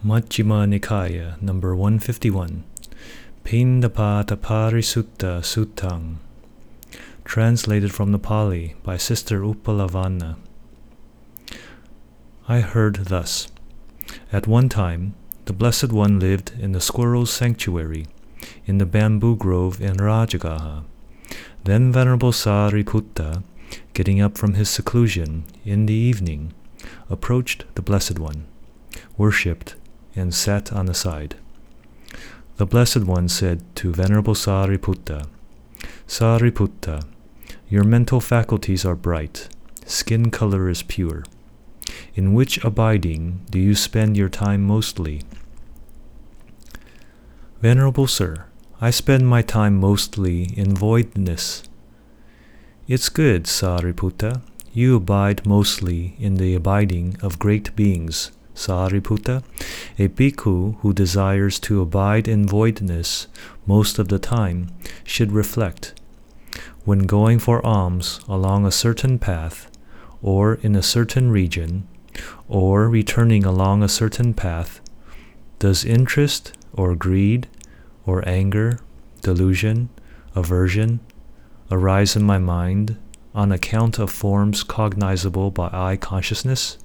Majjhima Nikaya, number 151, Pindapata Parisutta Suttang, translated from the Pali by Sister Uppalavanna. I heard thus. At one time, the Blessed One lived in the squirrel's sanctuary, in the bamboo grove in Rajagaha. Then Venerable Sariputta, getting up from his seclusion in the evening, approached the Blessed One, worshipped, and sat on the side. The Blessed One said to Venerable Sariputta, Sariputta, your mental faculties are bright, skin color is pure. In which abiding do you spend your time mostly? Venerable Sir, I spend my time mostly in voidness. It's good, Sariputta. You abide mostly in the abiding of great beings. Sariputta, a bhikkhu who desires to abide in voidness most of the time should reflect. When going for alms along a certain path, or in a certain region, or returning along a certain path, does interest or greed or anger, delusion, aversion arise in my mind on account of forms cognizable by eye consciousness?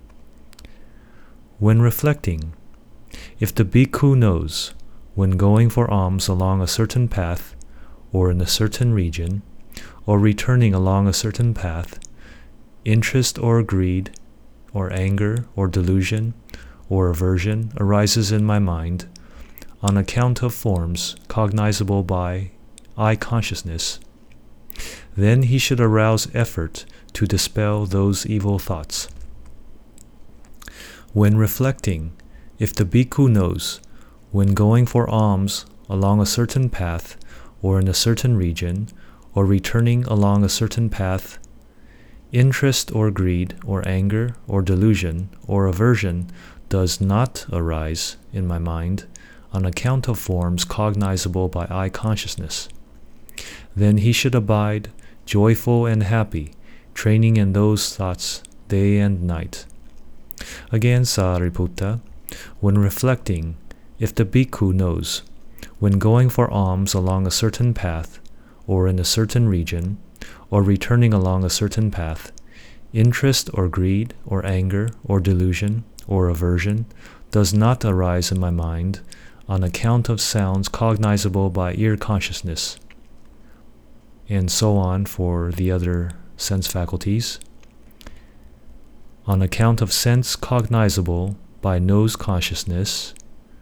When reflecting, if the bhikkhu knows, when going for alms along a certain path, or in a certain region, or returning along a certain path, interest or greed, or anger, or delusion, or aversion arises in my mind on account of forms cognizable by eye consciousness, then he should arouse effort to dispel those evil thoughts. When reflecting, if the bhikkhu knows, when going for alms along a certain path, or in a certain region, or returning along a certain path, interest or greed or anger or delusion or aversion does not arise in my mind on account of forms cognizable by eye consciousness, then he should abide joyful and happy, training in those thoughts day and night. Again, Sariputta, when reflecting, if the bhikkhu knows, when going for alms along a certain path, or in a certain region, or returning along a certain path, interest or greed or anger or delusion or aversion does not arise in my mind on account of sounds cognizable by ear consciousness, and so on for the other sense faculties, on account of sense cognizable by nose consciousness,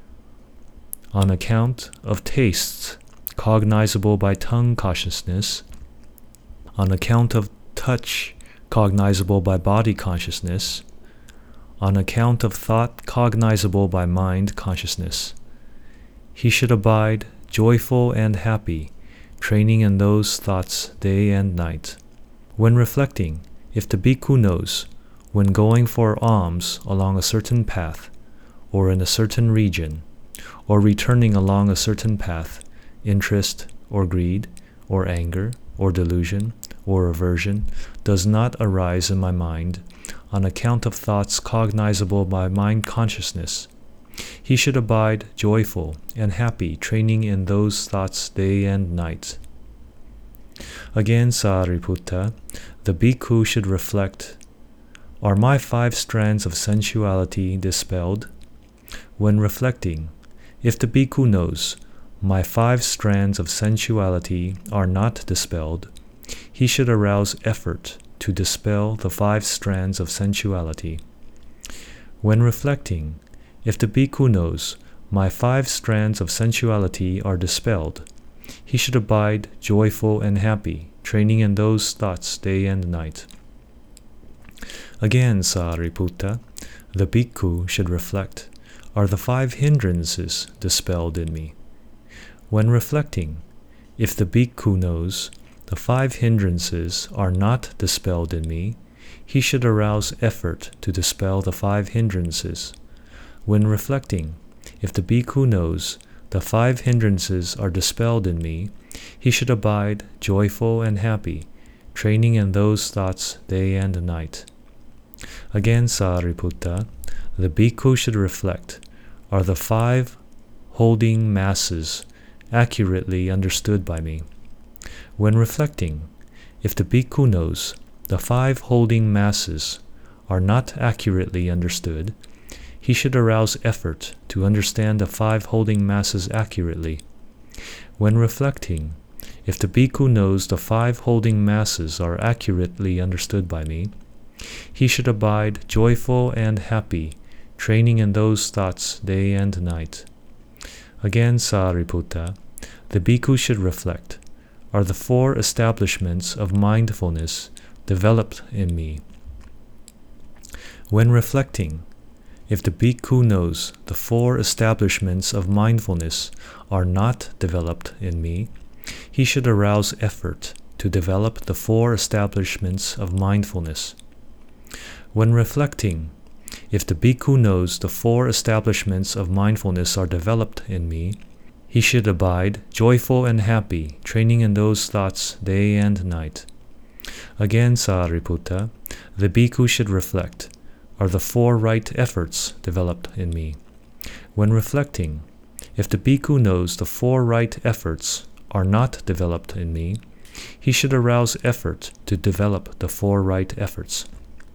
on account of tastes cognizable by tongue consciousness, on account of touch cognizable by body consciousness, on account of thought cognizable by mind consciousness. He should abide joyful and happy, training in those thoughts day and night. When reflecting, if the bhikkhu knows, when going for alms along a certain path, or in a certain region, or returning along a certain path, interest or greed or anger or delusion or aversion does not arise in my mind on account of thoughts cognizable by mind consciousness, he should abide joyful and happy, training in those thoughts day and night. Again, Sariputta, the bhikkhu should reflect, are my 5 strands of sensuality dispelled? When reflecting, if the bhikkhu knows, my 5 strands of sensuality are not dispelled, he should arouse effort to dispel the 5 strands of sensuality. When reflecting, if the bhikkhu knows, my 5 strands of sensuality are dispelled, he should abide joyful and happy, training in those thoughts day and night. Again, Sariputta, the bhikkhu should reflect, are the 5 hindrances dispelled in me? When reflecting, if the bhikkhu knows, the 5 hindrances are not dispelled in me, he should arouse effort to dispel the 5 hindrances. When reflecting, if the bhikkhu knows, the 5 hindrances are dispelled in me, he should abide joyful and happy, training in those thoughts day and night. Again, Sariputta, the bhikkhu should reflect, are the 5 holding masses accurately understood by me? When reflecting, if the bhikkhu knows the 5 holding masses are not accurately understood, he should arouse effort to understand the 5 holding masses accurately. When reflecting, if the bhikkhu knows the 5 holding masses are accurately understood by me, he should abide joyful and happy, training in those thoughts day and night. Again, Sariputta, the bhikkhu should reflect, are the 4 establishments of mindfulness developed in me? When reflecting, if the bhikkhu knows the 4 establishments of mindfulness are not developed in me, he should arouse effort to develop the 4 establishments of mindfulness. When reflecting, if the bhikkhu knows the 4 establishments of mindfulness are developed in me, he should abide joyful and happy, training in those thoughts day and night. Again, Sariputta, the bhikkhu should reflect, are the 4 right efforts developed in me? When reflecting, if the bhikkhu knows the 4 right efforts are not developed in me, he should arouse effort to develop the 4 right efforts.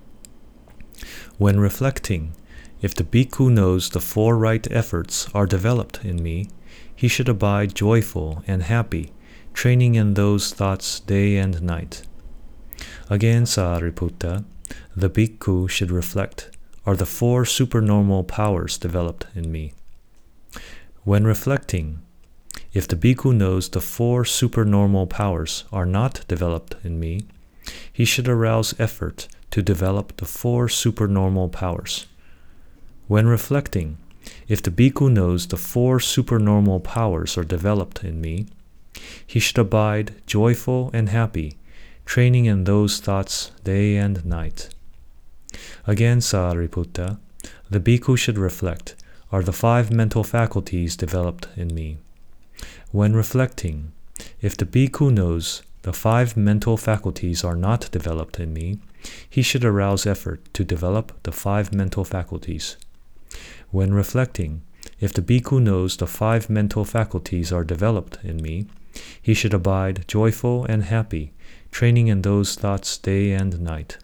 When reflecting, if the bhikkhu knows the 4 right efforts are developed in me, he should abide joyful and happy, training in those thoughts day and night. Again, Sariputta, the bhikkhu should reflect, are the 4 supernormal powers developed in me? When reflecting, if the bhikkhu knows the 4 supernormal powers are not developed in me, he should arouse effort to develop the 4 supernormal powers. When reflecting, if the bhikkhu knows the 4 supernormal powers are developed in me, he should abide joyful and happy, training in those thoughts day and night. Again, Sariputta, the bhikkhu should reflect, are the 5 mental faculties developed in me? When reflecting, if the bhikkhu knows the 5 mental faculties are not developed in me, he should arouse effort to develop the 5 mental faculties. When reflecting, if the bhikkhu knows the 5 mental faculties are developed in me, he should abide joyful and happy, training in those thoughts day and night.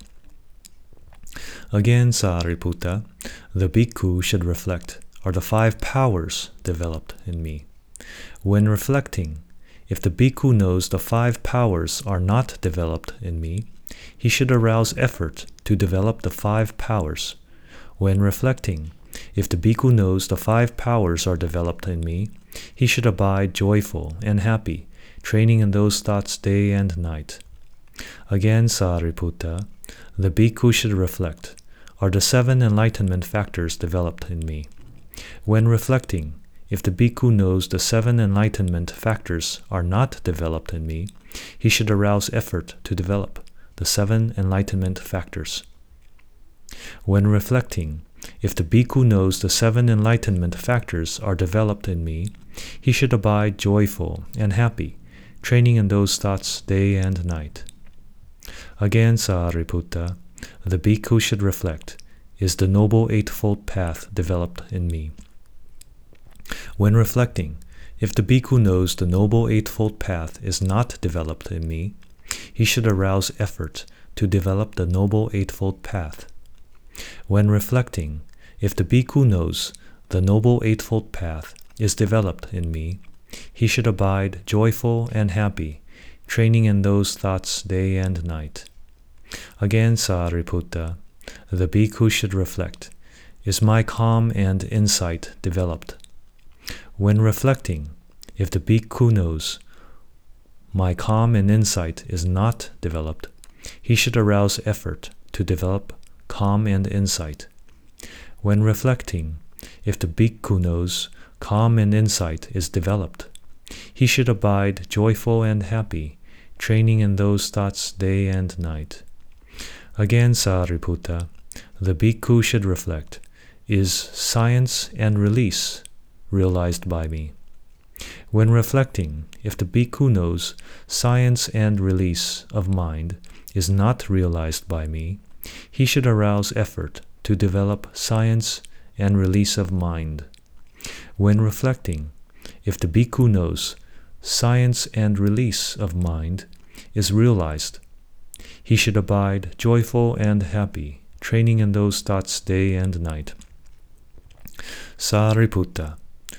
Again, Sariputta, the bhikkhu should reflect, are the 5 powers developed in me? When reflecting, if the bhikkhu knows the 5 powers are not developed in me, he should arouse effort to develop the 5 powers. When reflecting, if the bhikkhu knows the 5 powers are developed in me, he should abide joyful and happy, training in those thoughts day and night. Again, Sariputta, the bhikkhu should reflect, are the 7 enlightenment factors developed in me? When reflecting, if the bhikkhu knows the 7 enlightenment factors are not developed in me, he should arouse effort to develop the 7 enlightenment factors. When reflecting, if the bhikkhu knows the 7 enlightenment factors are developed in me, he should abide joyful and happy, training in those thoughts day and night. Again, Sariputta, the bhikkhu should reflect, is the Noble Eightfold Path developed in me? When reflecting, if the bhikkhu knows the Noble Eightfold Path is not developed in me, he should arouse effort to develop the Noble Eightfold Path. When reflecting, if the bhikkhu knows the Noble Eightfold Path is developed in me, he should abide joyful and happy, training in those thoughts day and night. Again, Sariputta, the bhikkhu should reflect, is my calm and insight developed? When reflecting, if the bhikkhu knows my calm and insight is not developed, he should arouse effort to develop calm and insight. When reflecting, if the bhikkhu knows calm and insight is developed, he should abide joyful and happy, training in those thoughts day and night. Again, Sariputta, the bhikkhu should reflect, is science and release realized by me? When reflecting, if the bhikkhu knows science and release of mind is not realized by me, he should arouse effort to develop science and release of mind. When reflecting, if the bhikkhu knows science and release of mind is realized, he should abide joyful and happy, training in those thoughts day and night. Sariputta.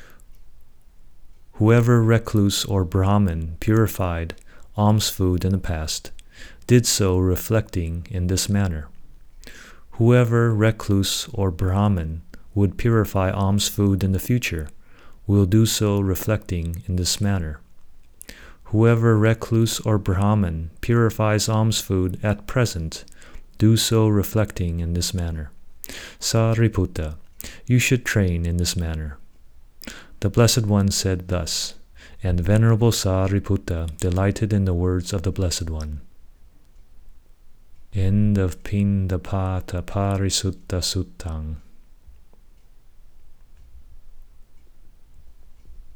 Whoever recluse or Brahmin purified alms food in the past, did so reflecting in this manner. Whoever recluse or Brahmin would purify alms food in the future, will do so reflecting in this manner. Whoever recluse or Brahmin purifies alms food at present, do so reflecting in this manner. Sariputta, you should train in this manner. The Blessed One said thus, and Venerable Sariputta delighted in the words of the Blessed One. End of Pindapata Parisutta Suttang.